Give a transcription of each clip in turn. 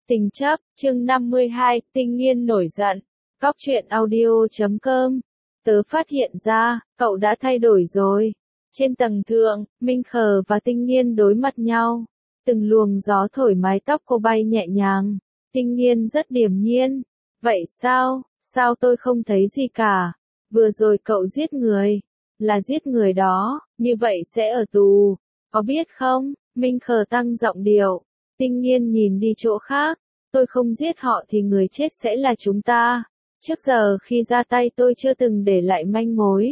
Tình chấp, chương 52, Tinh Nghiên nổi giận. Cóc truyện audio.com. Tớ phát hiện ra, cậu đã thay đổi rồi. Trên tầng thượng, Minh Khờ và Tinh Nghiên đối mặt nhau. Từng luồng gió thổi mái tóc cô bay nhẹ nhàng. Tinh Nghiên rất điềm nhiên. Vậy sao, sao tôi không thấy gì cả? Vừa rồi cậu giết người. Là giết người đó, như vậy sẽ ở tù. Có biết không? Minh Khờ tăng giọng điệu. Tinh Nghiên nhìn đi chỗ khác. Tôi không giết họ thì người chết sẽ là chúng ta. Trước giờ khi ra tay tôi chưa từng để lại manh mối.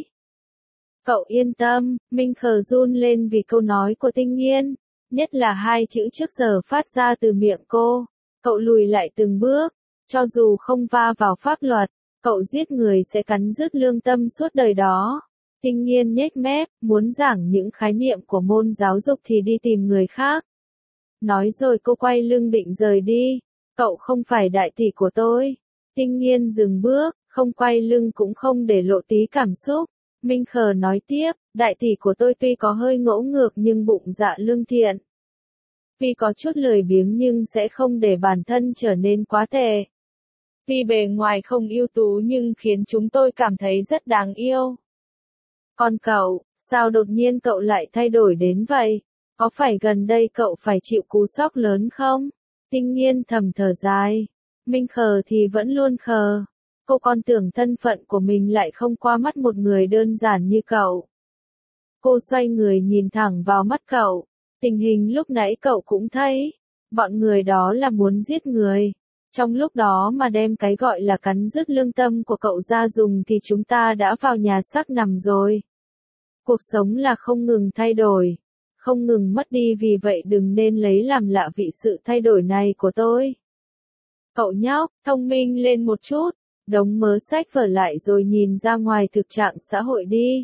Cậu yên tâm, Minh Khờ run lên vì câu nói của Tinh Nghiên. Nhất là hai chữ trước giờ phát ra từ miệng cô. Cậu lùi lại từng bước. Cho dù không va vào pháp luật, cậu giết người sẽ cắn rứt lương tâm suốt đời đó. Tinh Nghiên nhếch mép, muốn giảng những khái niệm của môn giáo dục thì đi tìm người khác. Nói rồi cô quay lưng định rời đi. Cậu không phải đại tỷ của tôi. Tinh Nghiên dừng bước, không quay lưng cũng không để lộ tí cảm xúc. Minh Khờ nói tiếp, đại tỷ của tôi tuy có hơi ngỗ ngược nhưng bụng dạ lương thiện. Tuy có chút lười biếng nhưng sẽ không để bản thân trở nên quá tệ. Tuy bề ngoài không ưu tú nhưng khiến chúng tôi cảm thấy rất đáng yêu. Còn cậu, sao đột nhiên cậu lại thay đổi đến vậy? Có phải gần đây cậu phải chịu cú sốc lớn không? Tinh Nghiên thầm thở dài. Minh Khờ thì vẫn luôn khờ. Cô còn tưởng thân phận của mình lại không qua mắt một người đơn giản như cậu. Cô xoay người nhìn thẳng vào mắt cậu. Tình hình lúc nãy cậu cũng thấy. Bọn người đó là muốn giết người. Trong lúc đó mà đem cái gọi là cắn rứt lương tâm của cậu ra dùng thì chúng ta đã vào nhà xác nằm rồi. Cuộc sống là không ngừng thay đổi. Không ngừng mất đi vì vậy đừng nên lấy làm lạ vị sự thay đổi này của tôi. Cậu nhóc, thông minh lên một chút, đống mớ sách vở lại rồi nhìn ra ngoài thực trạng xã hội đi.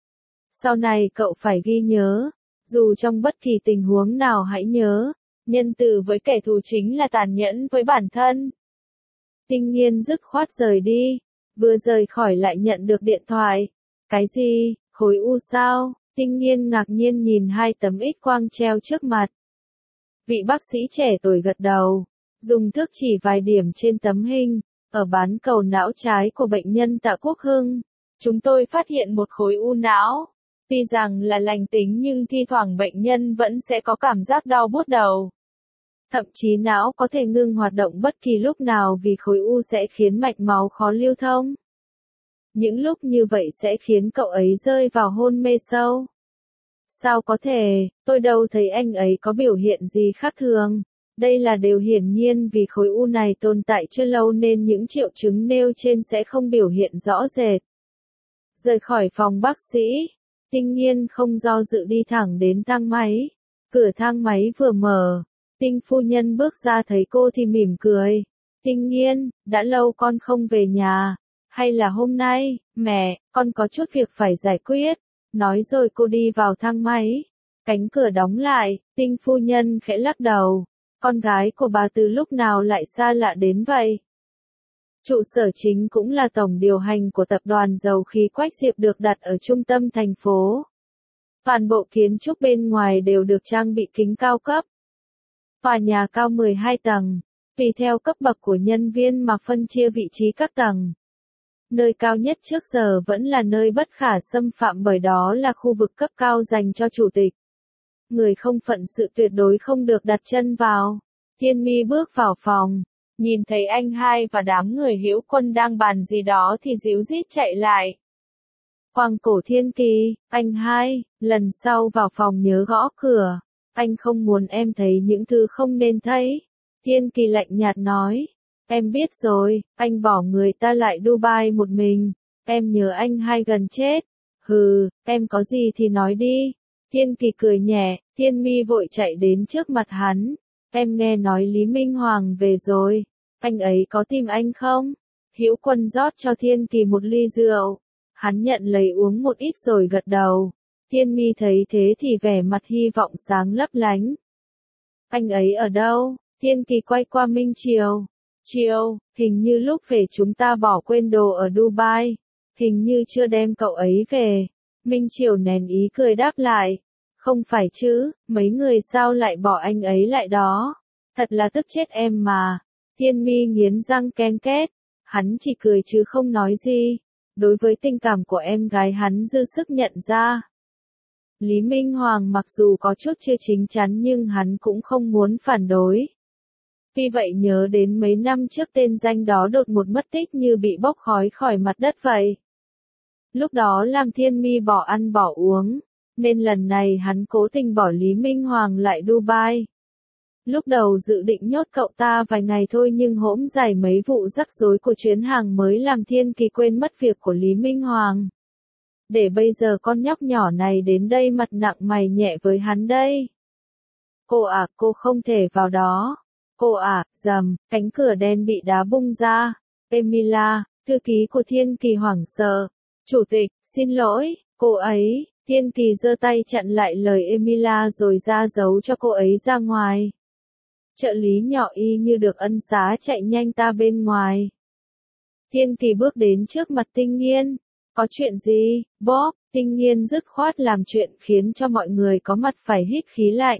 Sau này cậu phải ghi nhớ, dù trong bất kỳ tình huống nào hãy nhớ, nhân từ với kẻ thù chính là tàn nhẫn với bản thân. Tinh Nghiên dứt khoát rời đi, vừa rời khỏi lại nhận được điện thoại. Cái gì, khối u sao? Tinh Nghiên ngạc nhiên nhìn hai tấm X quang treo trước mặt. Vị bác sĩ trẻ tuổi gật đầu, dùng thước chỉ vài điểm trên tấm hình, ở bán cầu não trái của bệnh nhân Tạ Quốc Hưng. Chúng tôi phát hiện một khối u não. Tuy rằng là lành tính nhưng thi thoảng bệnh nhân vẫn sẽ có cảm giác đau buốt đầu. Thậm chí não có thể ngưng hoạt động bất kỳ lúc nào vì khối u sẽ khiến mạch máu khó lưu thông. Những lúc như vậy sẽ khiến cậu ấy rơi vào hôn mê sâu. Sao có thể, tôi đâu thấy anh ấy có biểu hiện gì khác thường. Đây là điều hiển nhiên vì khối u này tồn tại chưa lâu nên những triệu chứng nêu trên sẽ không biểu hiện rõ rệt. Rời khỏi phòng bác sĩ, Tinh Nghiên không do dự đi thẳng đến thang máy. Cửa thang máy vừa mở, Tinh phu nhân bước ra thấy cô thì mỉm cười. Tinh Nghiên, đã lâu con không về nhà. Hay là hôm nay, mẹ, con có chút việc phải giải quyết. Nói rồi cô đi vào thang máy. Cánh cửa đóng lại, Tinh phu nhân khẽ lắc đầu. Con gái của bà từ lúc nào lại xa lạ đến vậy? Trụ sở chính cũng là tổng điều hành của tập đoàn dầu khí Quách Diệp được đặt ở trung tâm thành phố. Toàn bộ kiến trúc bên ngoài đều được trang bị kính cao cấp. Tòa nhà cao 12 tầng, tùy theo cấp bậc của nhân viên mà phân chia vị trí các tầng. Nơi cao nhất trước giờ vẫn là nơi bất khả xâm phạm bởi đó là khu vực cấp cao dành cho chủ tịch. Người không phận sự tuyệt đối không được đặt chân vào. Thiên Mi bước vào phòng, nhìn thấy anh hai và đám người Hữu Quân đang bàn gì đó thì díu dít chạy lại. Quàng cổ Thiên Kỳ, anh hai, lần sau vào phòng nhớ gõ cửa. Anh không muốn em thấy những thứ không nên thấy. Thiên Kỳ lạnh nhạt nói. Em biết rồi, anh bỏ người ta lại Dubai một mình. Em nhớ anh hai gần chết. Hừ, em có gì thì nói đi. Thiên Kỳ cười nhẹ, Thiên Mi vội chạy đến trước mặt hắn. Em nghe nói Lý Minh Hoàng về rồi. Anh ấy có tìm anh không? Hữu Quân rót cho Thiên Kỳ một ly rượu. Hắn nhận lấy uống một ít rồi gật đầu. Thiên Mi thấy thế thì vẻ mặt hy vọng sáng lấp lánh. Anh ấy ở đâu? Thiên Kỳ quay qua Minh Triều. Triều, hình như lúc về chúng ta bỏ quên đồ ở Dubai. Hình như chưa đem cậu ấy về. Minh Triều nén ý cười đáp lại. Không phải chứ, mấy người sao lại bỏ anh ấy lại đó? Thật là tức chết em mà. Thiên Mi nghiến răng ken két. Hắn chỉ cười chứ không nói gì. Đối với tình cảm của em gái hắn dư sức nhận ra. Lý Minh Hoàng mặc dù có chút chưa chín chắn nhưng hắn cũng không muốn phản đối. Vì vậy nhớ đến mấy năm trước tên danh đó đột một mất tích như bị bốc khói khỏi mặt đất vậy. Lúc đó làm Thiên Mi bỏ ăn bỏ uống, nên lần này hắn cố tình bỏ Lý Minh Hoàng lại Dubai. Lúc đầu dự định nhốt cậu ta vài ngày thôi nhưng hỗn giải mấy vụ rắc rối của chuyến hàng mới làm Thiên Kỳ quên mất việc của Lý Minh Hoàng. Để bây giờ con nhóc nhỏ này đến đây mặt nặng mày nhẹ với hắn đây. Cô à, cô không thể vào đó. Cô à, rầm, cánh cửa đen bị đá bung ra. Emilia, thư ký của Thiên Kỳ hoảng sợ. Chủ tịch, xin lỗi, cô ấy. Thiên Kỳ giơ tay chặn lại lời Emilia rồi ra dấu cho cô ấy ra ngoài. Trợ lý nhỏ y như được ân xá chạy nhanh ta bên ngoài. Thiên Kỳ bước đến trước mặt Tinh Nghiên. Có chuyện gì, Bob? Tinh Nghiên dứt khoát làm chuyện khiến cho mọi người có mặt phải hít khí lạnh.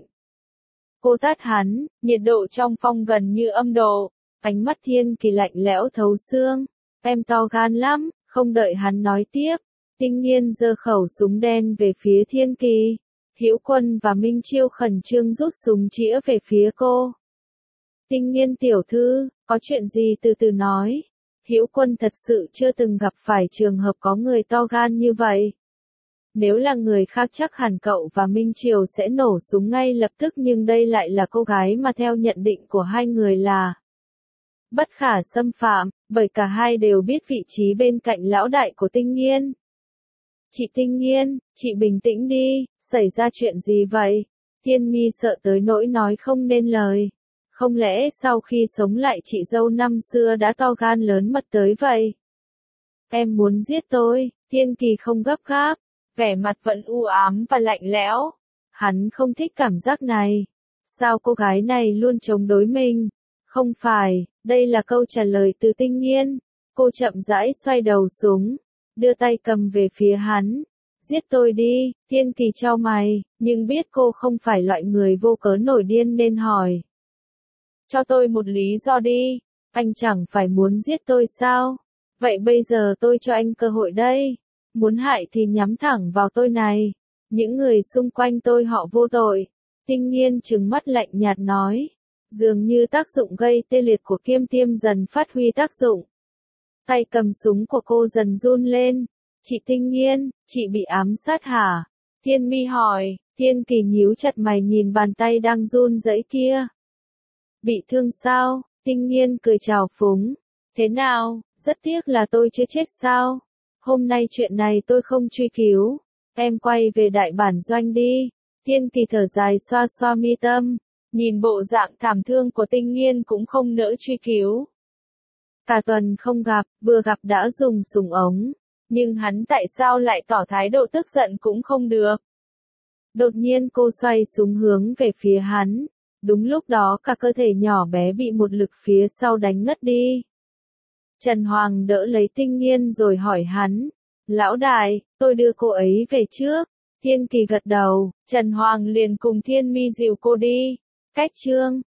Cô tát hắn, nhiệt độ trong phòng gần như âm độ. Ánh mắt Thiên Kỳ lạnh lẽo thấu xương. Em to gan lắm. Không đợi hắn nói tiếp, Tinh Nghiên giơ khẩu súng đen về phía Thiên Kỳ. Hữu Quân và Minh Chiêu khẩn trương rút súng chĩa về phía cô. Tinh Nghiên tiểu thư, có chuyện gì từ từ nói. Hữu Quân thật sự chưa từng gặp phải trường hợp có người to gan như vậy. Nếu là người khác chắc hẳn cậu và Minh Chiêu sẽ nổ súng ngay lập tức nhưng đây lại là cô gái mà theo nhận định của hai người là bất khả xâm phạm, bởi cả hai đều biết vị trí bên cạnh lão đại của Tinh Nghiên. Chị Tinh Nghiên, chị bình tĩnh đi, xảy ra chuyện gì vậy? Thiên Mi sợ tới nỗi nói không nên lời. Không lẽ sau khi sống lại chị dâu năm xưa đã to gan lớn mật tới vậy? Em muốn giết tôi, Thiên Kỳ không gấp gáp, vẻ mặt vẫn u ám và lạnh lẽo. Hắn không thích cảm giác này. Sao cô gái này luôn chống đối mình? Không phải, đây là câu trả lời từ Tinh Nghiên. Cô chậm rãi xoay đầu xuống, đưa tay cầm về phía hắn. Giết tôi đi, Thiên Kỳ chau mày, nhưng biết cô không phải loại người vô cớ nổi điên nên hỏi. Cho tôi một lý do đi, anh chẳng phải muốn giết tôi sao? Vậy bây giờ tôi cho anh cơ hội đây. Muốn hại thì nhắm thẳng vào tôi này. Những người xung quanh tôi họ vô tội. Tinh Nghiên trừng mắt lạnh nhạt nói. Dường như tác dụng gây tê liệt của Kiêm Tiêm dần phát huy tác dụng. Tay cầm súng của cô dần run lên. Chị Tinh Nghiên, chị bị ám sát hả? Thiên Mi hỏi. Thiên Kỳ nhíu chặt mày nhìn bàn tay đang run rẩy kia. Bị thương sao? Tinh Nghiên cười trào phúng. Thế nào, rất tiếc là tôi chưa chết sao? Hôm nay chuyện này tôi không truy cứu. Em quay về đại bản doanh đi. Thiên Kỳ thở dài xoa xoa mi tâm. Nhìn bộ dạng thảm thương của Tinh Nghiên cũng không nỡ truy cứu. Cả tuần không gặp, vừa gặp đã dùng súng ống. Nhưng hắn tại sao lại tỏ thái độ tức giận cũng không được. Đột nhiên cô xoay súng hướng về phía hắn. Đúng lúc đó cả cơ thể nhỏ bé bị một lực phía sau đánh ngất đi. Trần Hoàng đỡ lấy Tinh Nghiên rồi hỏi hắn. Lão đại, tôi đưa cô ấy về trước. Thiên Kỳ gật đầu, Trần Hoàng liền cùng Thiên Mi dìu cô đi. Cách chương